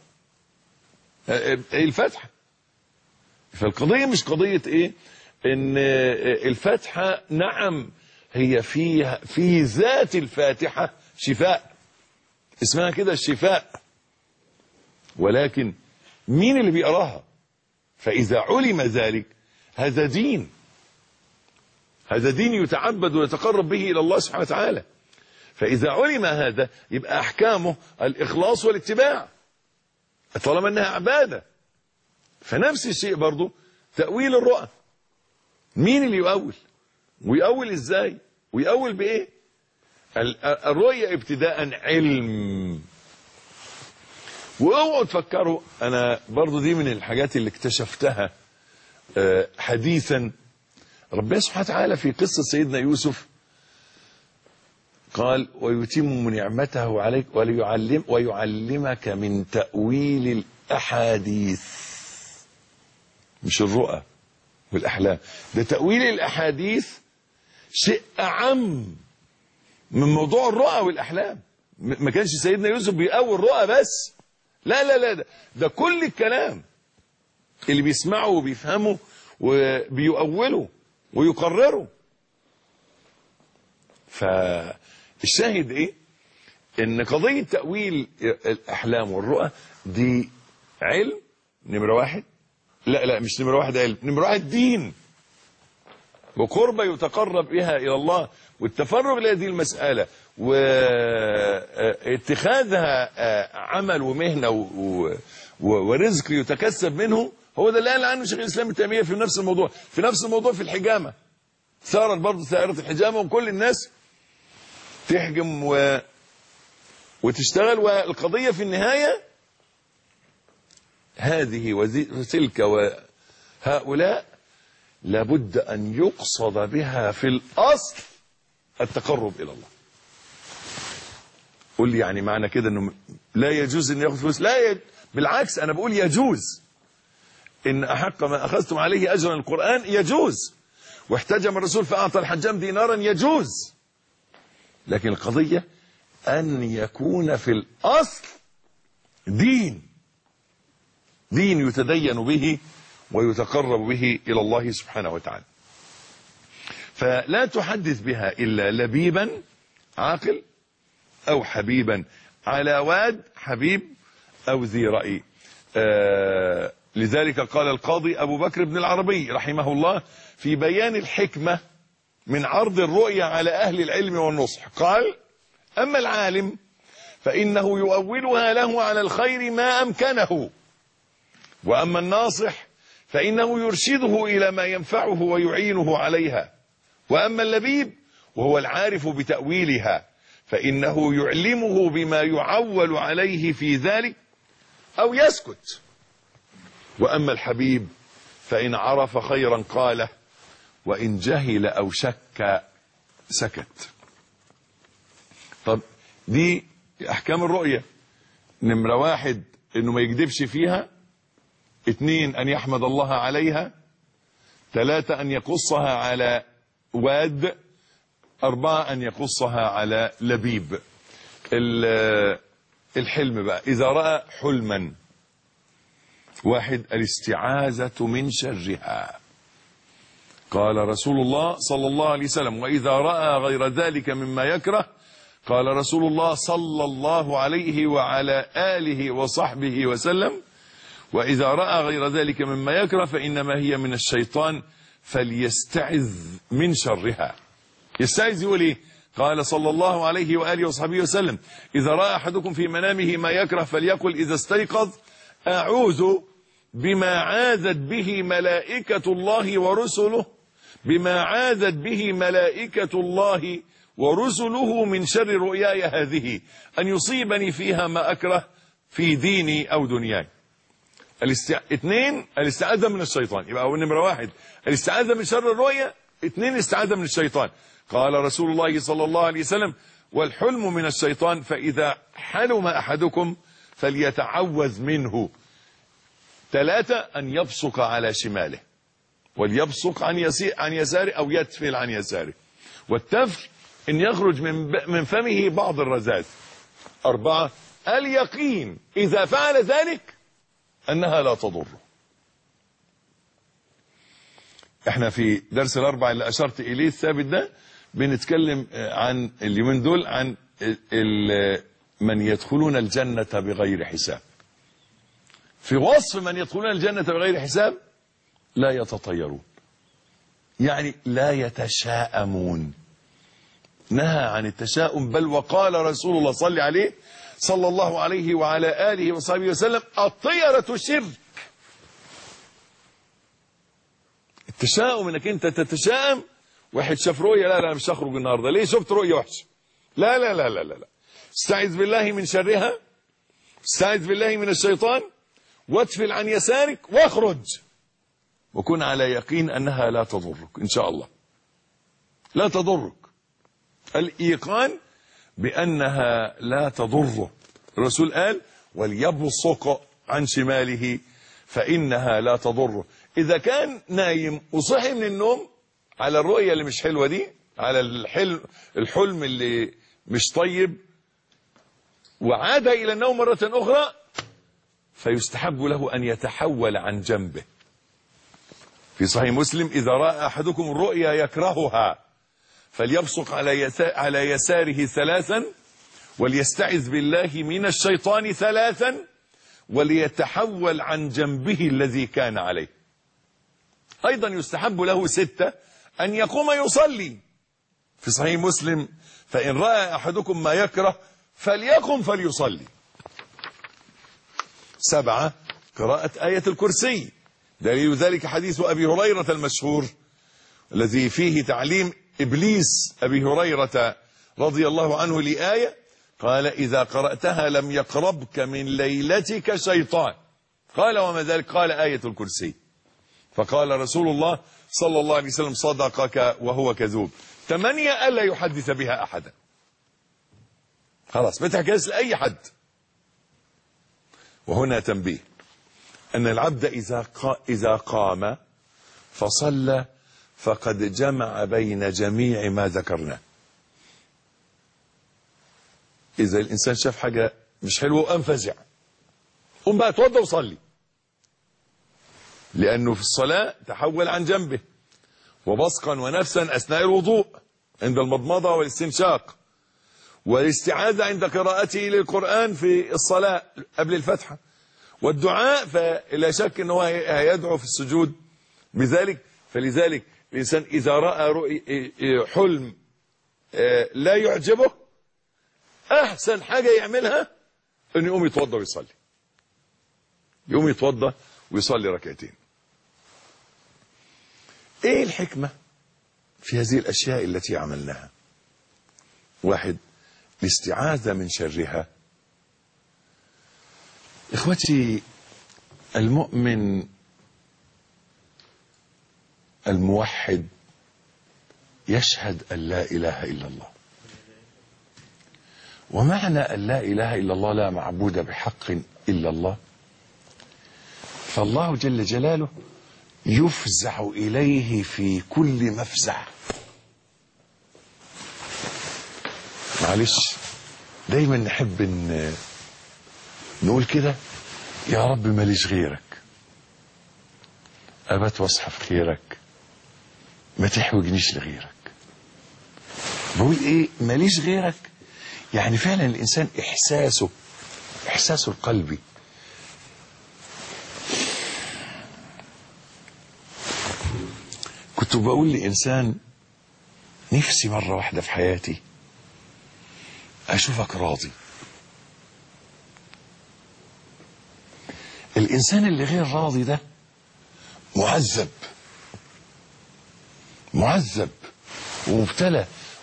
الفاتحة. فالقضية مش قضية إيه؟ إن الفاتحة نعم هي في ذات الفاتحة شفاء، اسمها كده الشفاء، ولكن مين اللي بيقراها؟ فإذا علم ذلك هذا دين، هذا دين يتعبد ويتقرب به إلى الله سبحانه وتعالى. فإذا علم هذا يبقى أحكامه الإخلاص والاتباع طالما أنها عبادة. فنفس الشيء برضو تأويل الرؤى. مين اللي يؤول؟ ويؤول إزاي؟ ويؤول بإيه؟ الرؤية ابتداء علم. واوعوا تفكروا، أنا برضو دي من الحاجات اللي اكتشفتها حديثا. ربنا سبحانه وتعالى في قصة سيدنا يوسف قال ويتم نعمته عليك ويعلمك من تأويل الأحاديث، مش الرؤى والأحلام. ده تأويل الأحاديث شيء أعم من موضوع الرؤى والأحلام. ما كانش سيدنا يوسف بيأول رؤى بس، لا لا لا، ده كل الكلام اللي بيسمعه وبيفهمه وبيؤوله ويقرره. فالشاهد ايه؟ ان قضية تأويل الأحلام والرؤى دي علم نمرة واحد. لا مش نمرة واحد علم، نمرة واحد دين وقربة يتقرب بها إلى الله. والتفرغ لهذه المسألة واتخاذها عمل ومهنة ورزق يتكسب منه، هو ده اللي قال عنه شيخ الإسلام ابن تيمية في نفس الموضوع. في نفس الموضوع في الحجامة، ثارت برضه ثائرة الحجامة وكل الناس تحجم وتشتغل، والقضية في النهاية هذه وتلك وهؤلاء لابد أن يقصد بها في الأصل التقرب إلى الله. قل لي يعني معنى كده أنه لا يجوز أن يأخذ فلوس؟ لا بالعكس، أنا بقول يجوز. إن أحق ما أخذتم عليه أجرا القرآن يجوز، واحتجم الرسول فأعطى الحجام دينارا يجوز. لكن القضية أن يكون في الأصل دين يتدين به ويتقرب به إلى الله سبحانه وتعالى. فلا تحدث بها إلا لبيبا عاقل أو حبيبا على واد حبيب أو ذي رأي. لذلك قال القاضي أبو بكر بن العربي رحمه الله في بيان الحكمة من عرض الرؤيا على أهل العلم والنصح، قال أما العالم فإنه يؤولها له على الخير ما أمكنه، وأما الناصح فإنه يرشده إلى ما ينفعه ويعينه عليها، وأما اللبيب وهو العارف بتأويلها فإنه يعلمه بما يعول عليه في ذلك أو يسكت، وأما الحبيب فإن عرف خيرا قاله وإن جهل أو شك سكت. طب دي أحكام الرؤية. نمرة واحد إنه ما يكذبش فيها، 2 أن يحمد الله عليها، 3 أن يقصها على واد 4 أن يقصها على لبيب. الحلم بقى إذا رأى حلما. 1 الاستعاذة من شرها. قال رسول الله صلى الله عليه وسلم: وإذا رأى غير ذلك مما يكره، قال رسول الله صلى الله عليه وعلى آله وصحبه وسلم: وإذا رأى غير ذلك مما يكره فإنما هي من الشيطان فليستعذ من شرها. يستعذ يقول إيه؟ قال صلى الله عليه وآله وصحبه وسلم: إذا رأى أحدكم في منامه ما يكره فليقل إذا استيقظ: أعوذ بما عاذت به ملائكة الله ورسله من شر رؤياي هذه أن يصيبني فيها ما أكره في ديني أو دنياي. 2 الاستعاذة من الشيطان. يبقى نمرة 1 الاستعاذة من شر الرؤيا، 2 الاستعاذة من الشيطان. قال رسول الله صلى الله عليه وسلم: والحلم من الشيطان فإذا حلم أحدكم فليتعوذ منه. 3 أن يبصق على شماله، وليبصق عن يساره أو يتفل عن يساره. والتفل إن يخرج من فمه بعض الرذاذ. 4 اليقين إذا فعل ذلك أنها لا تضره. احنا في درس الأربع اللي أشرت إليه الثابت ده بنتكلم عن اليومين دول عن من يدخلون الجنة بغير حساب. في وصف من يدخلون الجنة بغير حساب: لا يتطيرون، يعني لا يتشاءمون. نهى عن التشاؤم، بل وقال رسول الله صلى عليه صلى الله عليه وعلى آله وصحبه وسلم: الطيرة شرك. التشاؤم انك انت تتشائم. واحد شاف رؤية: لا مش هخرج النهارده. ليه؟ شفت رؤية وحشة. لا لا لا لا لا. استعذ بالله من شرها، استعذ بالله من الشيطان، واتفل عن يسارك واخرج، وكن على يقين انها لا تضرك ان شاء الله. لا تضرك. الايقان بانها لا تضره. الرسول قال: وليبصق عن شماله فانها لا تضره. اذا كان نايم وصحي من النوم على الرؤية اللي مش حلوة دي، على الحلم اللي مش طيب، وعاد إلى النوم مرة أخرى، فيستحب له أن يتحول عن جنبه. في صحيح مسلم: إذا رأى أحدكم الرؤيا يكرهها فليبصق على يساره 3 وليستعذ بالله من الشيطان 3 وليتحول عن جنبه الذي كان عليه. أيضا يستحب له 6 أن يقوم يصلي. في صحيح مسلم: فإن رأى أحدكم ما يكره فليقم فليصلي. 7 قراءة آية الكرسي. دليل ذلك حديث أبي هريرة المشهور الذي فيه تعليم إبليس أبي هريرة رضي الله عنه لآية، قال: إذا قرأتها لم يقربك من ليلتك شيطان. قال: وما ذلك؟ قال: آية الكرسي. فقال رسول الله صلى الله عليه وسلم: صدقك وهو كذوب. 8 ألا يحدث بها أحدا. خلاص، ما تحكيش لأي حد. وهنا تنبيه أن العبد إذا قام فصلى فقد جمع بين جميع ما ذكرناه. إذا الإنسان شاف حاجة مش حلوة وقام فزع، قم بقى اتوضى وصلي، لأنه في الصلاة تحول عن جنبه، وبصقا ونفسا أثناء الوضوء عند المضمضة والاستنشاق، والاستعاذة عند قراءته للقرآن في الصلاة قبل الفتحة، والدعاء فلا شك أنه هيدعو في السجود بذلك. فلذلك الإنسان إذا رأى حلم لا يعجبه، أحسن حاجة يعملها أنه يقوم يتوضى ويصلي، يقوم يتوضى ويصلي ركعتين. ايه الحكمة في هذه الاشياء التي عملناها؟ 1 الاستعاذة من شرها. اخوتي، المؤمن الموحد يشهد أن لا إله إلا الله، ومعنى أن لا إله إلا الله لا معبود بحق إلا الله، فالله جل جلاله يفزع إليه في كل مفزع. معلش دايما نحب ان نقول كده: يا رب ماليش غيرك، ابات واصحى في خيرك، ما تحوجنيش لغيرك. بقول ايه ماليش غيرك؟ يعني فعلا الانسان احساسه القلبي كنت بقول لإنسان: نفسي مرة واحدة في حياتي أشوفك راضي. الإنسان اللي غير راضي ده معذب ومبتلى.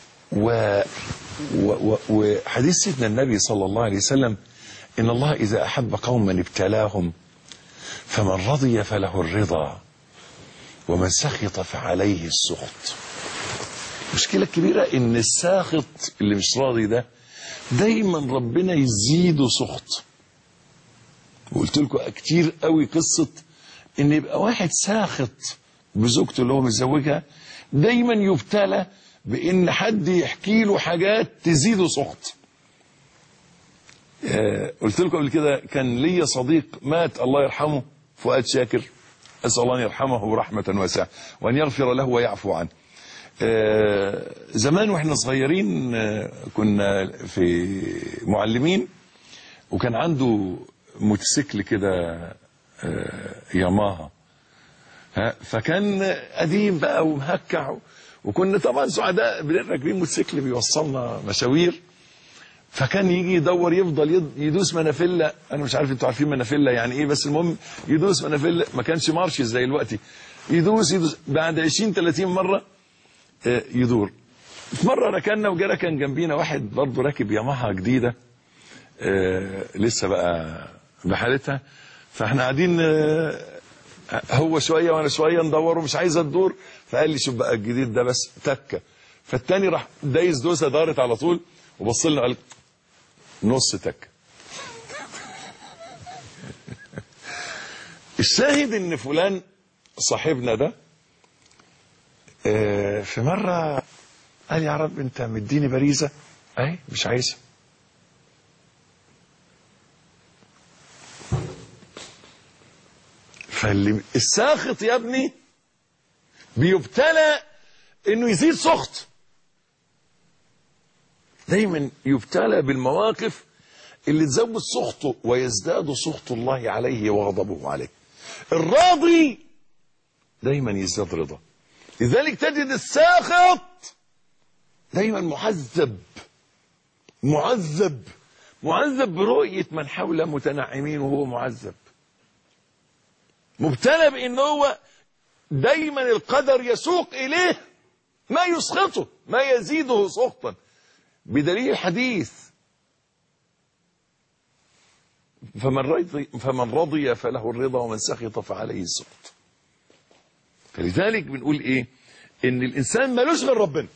وحديث سيدنا النبي صلى الله عليه وسلم: إن الله إذا أحب قوما ابتلاهم فمن رضي فله الرضا ومن سخط فعليه السخط. المشكلة الكبيرة إن الساخط اللي مش راضي ده دايما ربنا يزيده سخط. وقلت لكم كتير قوي قصة إن يبقى واحد ساخط بزوجته اللي هو متزوجها، دايما يبتلى بإن حد يحكي له حاجات تزيده سخط. قلت لكم قبل كده كان لي صديق مات الله يرحمه، فؤاد شاكر، أسأل الله أن يرحمه رحمة واسعة وأن يغفر له ويعفو عنه. زمان واحنا صغيرين كنا في معلمين، وكان عنده موتوسيكل كده ياماها، فكان قديم بقى ومهكع، وكنا طبعا سعداء راكبين موتوسيكل بيوصلنا مشاوير. فكان يجي يدور يفضل يدوس منافله، انا مش عارف انتوا عارفين منافله يعني ايه، بس المهم يدوس منافله، ما كانش مارش زي دلوقتي، يدوس بعد 20-30 مره يدور. في مره ركننا وجرى كان جنبينا واحد برضه راكب ياماها جديده لسه بقى بحالتها، فاحنا قاعدين هو شويه وانا شويه ندور ومش عايزه تدور، فقال لي: شوف بقى الجديد ده بس تكه. فالتاني راح دايس دوسه دارت على طول وبص لنا قال: نص تكه. الشاهد ان فلان صاحبنا ده في مره قال: يا رب انت مديني باريزه اهي مش عايزها. فاللي الساخط يا ابني بيبتلى انه يزيد سخط، دايما يبتلى بالمواقف اللي تزود سخطه ويزداد سخط الله عليه وغضبه عليه. الراضي دايما يزداد رضا، لذلك تجد الساخط دايما معذب برؤية من حوله متنعمين وهو معذب، مبتلى بأنه هو دايما القدر يسوق إليه ما يسخطه، ما يزيده سخطا، بدليل الحديث: فمن رضي فله الرضا ومن سخط فعليه السخط. فلذلك بنقول ايه؟ ان الانسان مالوش غير ربنا،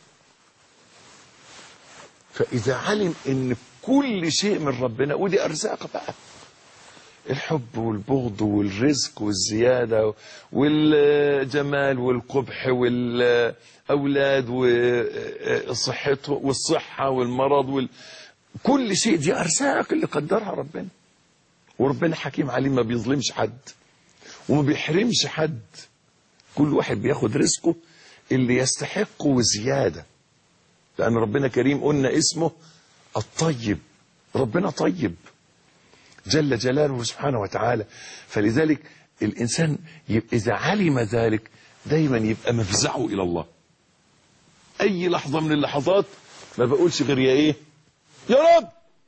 فاذا علم ان كل شيء من ربنا، ودي ارزاق بقى، الحب والبغض والرزق والزياده والجمال والقبح والاولاد وصحته والصحه والمرض كل شيء دي ارزاق اللي قدرها ربنا. وربنا حكيم عليم، ما بيظلمش حد وما بيحرمش حد، كل واحد بياخد رزقه اللي يستحقه وزياده، لان ربنا كريم. قلنا اسمه الطيب، ربنا طيب جل جلاله سبحانه وتعالى. فلذلك الإنسان إذا علم ذلك دايما يبقى مفزعه إلى الله. أي لحظة من اللحظات ما بقولش غير يا إيه؟ يا رب.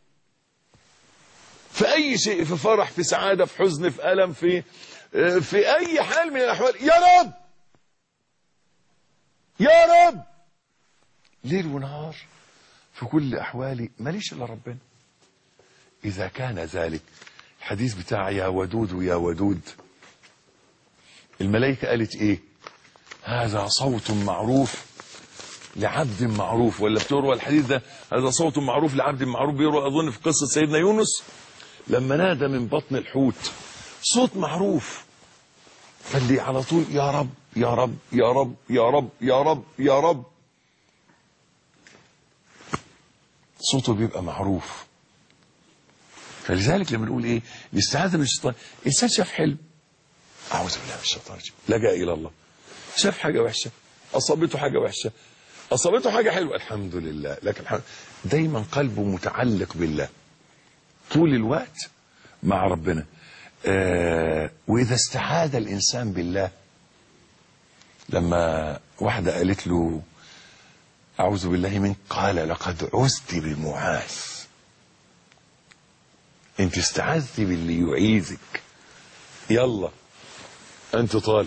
في أي شيء، في فرح، في سعادة، في حزن، في ألم، في أي حال من الأحوال، يا رب يا رب، ليل ونهار في كل أحوالي ماليش إلا ربنا. إذا كان ذلك، الحديث بتاع يا ودود يا ودود، الملائكة قالت إيه؟ هذا صوت معروف لعبد معروف، ولا بتروى الحديث ده هذا صوت معروف لعبد معروف، بيروى أظن في قصة سيدنا يونس لما نادى من بطن الحوت، صوت معروف، فاللي على طول يا رب يا رب يا رب يا رب يا رب يا رب، صوته بيبقى معروف. فلذلك لما نقول ايه الاستعاذة من الشيطان، انسان شاف حلم، اعوذ بالله من الشيطان الرجيم، لجأ الى الله. شاف حاجة وحشة، اصابته حاجة وحشة، اصابته حاجة حلوة، الحمد لله، لكن دايما قلبه متعلق بالله طول الوقت مع ربنا. واذا استعاذ الانسان بالله، لما واحدة قالت له اعوذ بالله منك، قال لقد عزت بمعاذ. انت استعاذت باللي يعيذك، يلا انت طالب.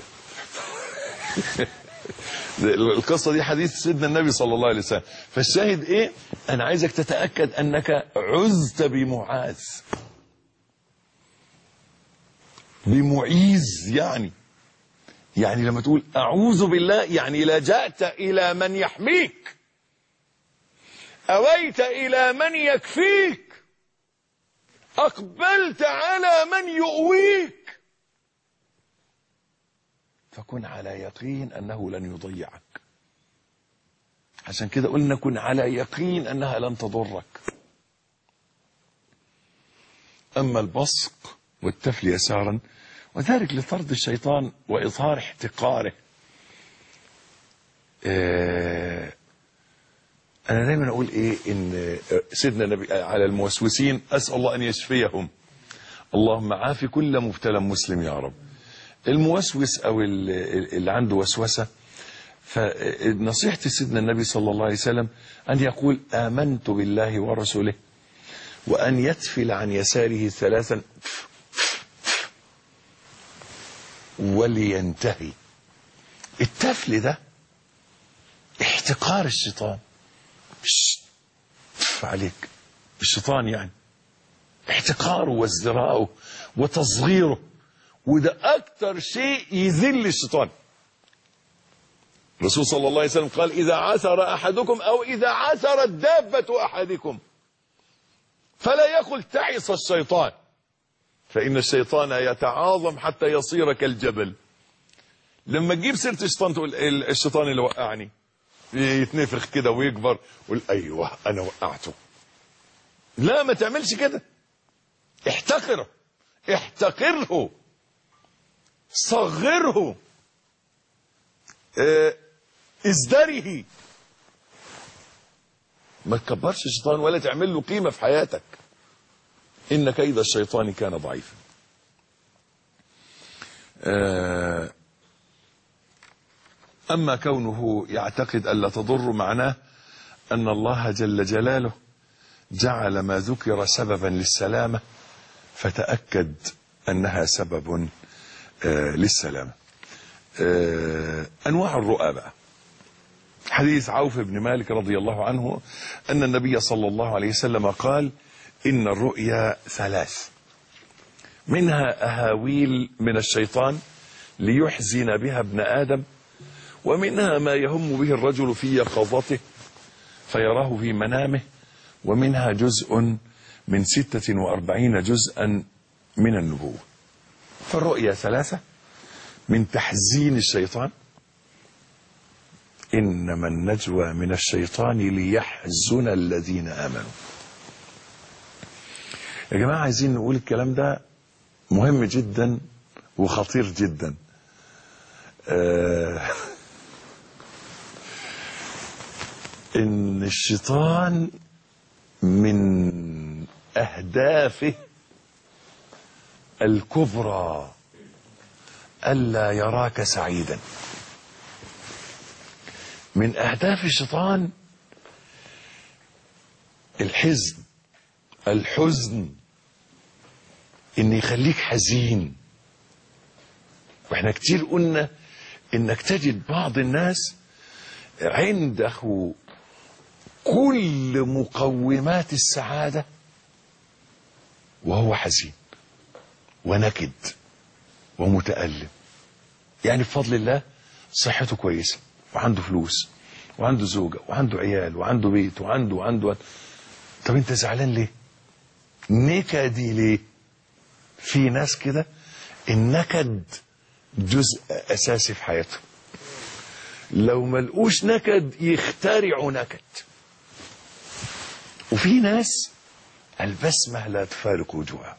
القصة دي حديث سيدنا النبي صلى الله عليه وسلم. فالشاهد ايه؟ انا عايزك تتأكد انك عزت بمعاذ. بمعيذ يعني لما تقول اعوذ بالله يعني لجأت الى من يحميك، اويت الى من يكفيك، اقبلت على من يؤويك، فكن على يقين انه لن يضيعك. عشان كده قلنا كن على يقين انها لن تضرك. اما البصق والتفل يسارا، وذلك لطرد الشيطان واظهار احتقاره. انا دايما اقول ايه، ان سيدنا النبي على الموسوسين اسال الله ان يشفيهم. اللهم عاف كل مبتلى مسلم يا رب. الموسوس او اللي عنده وسوسه، فنصيحة سيدنا النبي صلى الله عليه وسلم ان يقول امنت بالله ورسوله، وان يتفل عن يساره 3 ولينتهي. التفل ده احتقار الشيطان. عليك الشيطان يعني احتقاره وازدراءه وتصغيره، وده اكتر شيء يذل الشيطان. الرسول صلى الله عليه وسلم قال اذا عثر احدكم او اذا عثرت دابة احدكم فلا يقل تعس الشيطان، فان الشيطان يتعاظم حتى يصير كالجبل. لما تجيب سيرة الشيطان تقول الشيطان اللي وقعني، يتنفخ كده ويكبر ويقول ايوه انا وقعته. لا، ما تعملش كده. احتقره، احتقره، صغره، ازدره. ما تكبرش الشيطان ولا تعمل له قيمة في حياتك. إن كيد الشيطان كان ضعيفا. أما كونه يعتقد ألا تضر، معناه أن الله جل جلاله جعل ما ذكر سببا للسلامة، فتأكد أنها سبب للسلامة. أنواع الرؤى بقى. حديث عوف بن مالك رضي الله عنه أن النبي صلى الله عليه وسلم قال إن الرؤيا 3، منها أهاويل من الشيطان ليحزن بها ابن آدم، ومنها ما يهم به الرجل في يقظته فيراه في منامه، ومنها جزء من 46 جزءا من النبوة. فالرؤيا 3 من تحزين الشيطان، إنما النجوى من الشيطان ليحزن الذين آمنوا. يا جماعة عايزين نقول الكلام ده مهم جدا وخطير جدا. إن الشيطان من أهدافه الكبرى ألا يراك سعيدا. من أهداف الشيطان الحزن، إن يخليك حزين. وإحنا كتير قلنا إنك تجد بعض الناس عنده كل مقومات السعادة وهو حزين ونكد ومتألم. يعني بفضل الله صحته كويسة، وعنده فلوس، وعنده زوجة، وعنده عيال، وعنده بيت، وعنده طب انت زعلان ليه؟ نكدي ليه؟ في ناس كده النكد جزء اساسي في حياتهم. لو ما لقوش نكد يخترعوا نكد. وفي ناس البسمة لا تفارق وجوهها،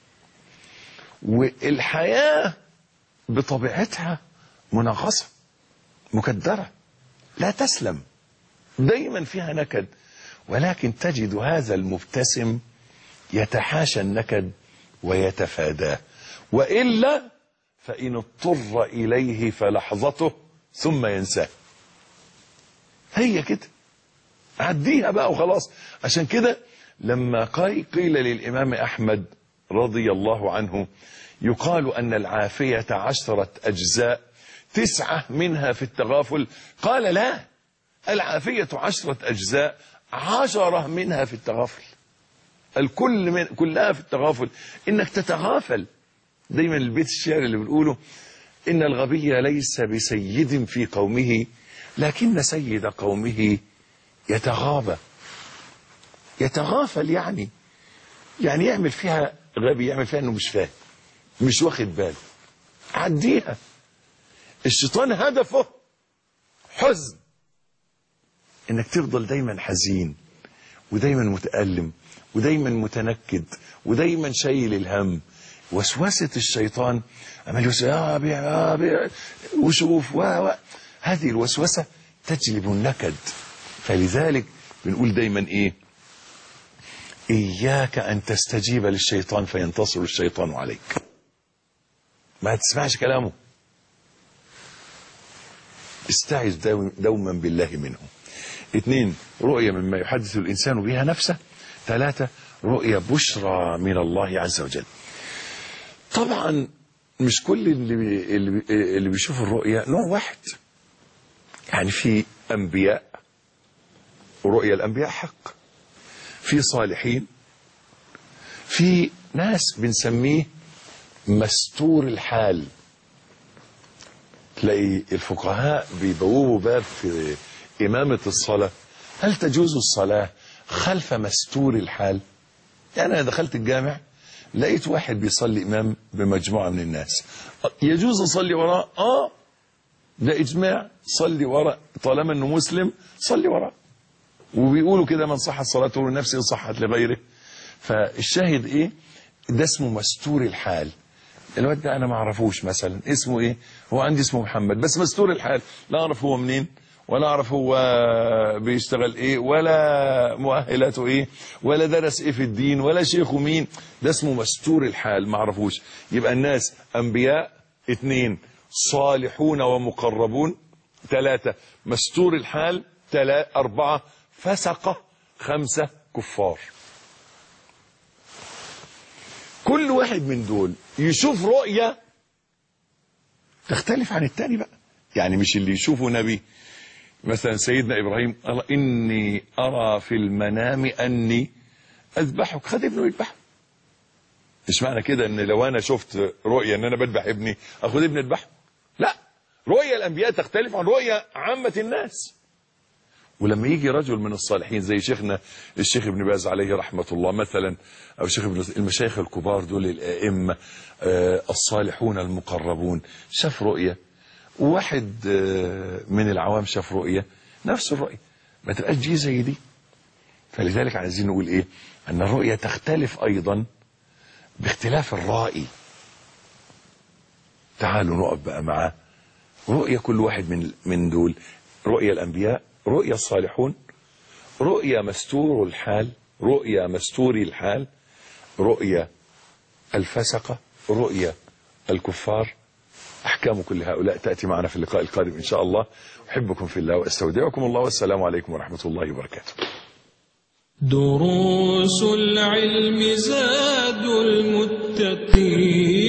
والحياة بطبيعتها منغصة مكدرة لا تسلم، دايما فيها نكد، ولكن تجد هذا المبتسم يتحاشى النكد ويتفاداه، وإلا فإن اضطر إليه فلحظته ثم ينساه. هي كده، عديها بقى وخلاص. عشان كده لما قيل للإمام أحمد رضي الله عنه يقال أن العافية 10 أجزاء 9 منها في التغافل، قال لا، العافية 10 أجزاء 10 منها في التغافل، كلها في التغافل، إنك تتغافل. دايما البيت الشعر اللي بنقوله إن الغبي ليس بسيد في قومه لكن سيد قومه يتغابى. يتغافل يعني يعمل فيها غبي، يعمل فيها انه مش فاهم، مش واخد باله، عديها. الشيطان هدفه حزن، انك تفضل دايما حزين ودايما متألم ودايما متنكد ودايما شايل الهم. وسوسة الشيطان عمال يوسوس وشوف هذه الوسوسة تجلب النكد. فلذلك بنقول دايما ايه؟ إياك أن تستجيب للشيطان فينتصر الشيطان عليك. ما تسمعش كلامه، استعذ دوما بالله منه. 2 رؤية مما يحدث الإنسان بها نفسه. 3 رؤية بشرى من الله عز وجل. طبعا مش كل اللي بيشوف الرؤية نوع واحد، يعني في أنبياء ورؤية الأنبياء حق، في صالحين، في ناس بنسميه مستور الحال. تلاقي الفقهاء بيبوبوا باب في إمامة الصلاة، هل تجوز الصلاة خلف مستور الحال؟ يعني أنا دخلت الجامع لقيت واحد بيصلي إمام بمجموعة من الناس، يجوز أصلي وراه؟ ده إجماع، صلي وراه طالما أنه مسلم، صلي وراه. وبيقولوا كده من صحت صلاته لنفسه صحت لغيره. فالشاهد ايه؟ ده اسمه مستور الحال. الواد ده انا ما اعرفوش مثلا اسمه ايه، هو عندي اسمه محمد بس مستور الحال، لا اعرف هو منين ولا اعرف هو بيشتغل ايه ولا مؤهلاته ايه ولا درس ايه في الدين ولا شيخه مين، ده اسمه مستور الحال، ما اعرفوش. يبقى الناس انبياء، 2 صالحون ومقربون، 3 مستور الحال، 4 فسقة، 5 كفار. كل واحد من دول يشوف رؤية تختلف عن التاني بقى. يعني مش اللي يشوفه نبي مثلا سيدنا إبراهيم قال إني أرى في المنام أني أذبحك، خد ابنه يذبحه. مش معنى كده ان لو انا شفت رؤية ان انا بذبح ابني اخد ابني اذبحه، لا، رؤية الانبياء تختلف عن رؤية عامة الناس. ولما يجي رجل من الصالحين زي شيخنا الشيخ ابن باز عليه رحمة الله مثلا، او شيخ المشايخ الكبار دول الائمة الصالحون المقربون، شاف رؤية، وواحد من العوام شاف رؤية، نفس الرؤية ما تبقاش دي زي دي. فلذلك عايزين نقول ايه؟ ان الرؤية تختلف ايضا باختلاف الرائي. تعالوا نقف بقى مع رؤية كل واحد من دول. رؤية الأنبياء، رؤية الصالحون، رؤية مستور الحال، رؤية مستوري الحال، رؤية الفسقة، رؤية الكفار. أحكام كل هؤلاء تأتي معنا في اللقاء القادم إن شاء الله. أحبكم في الله وأستودعكم الله، والسلام عليكم ورحمة الله وبركاته. دروس العلم زاد المتقين.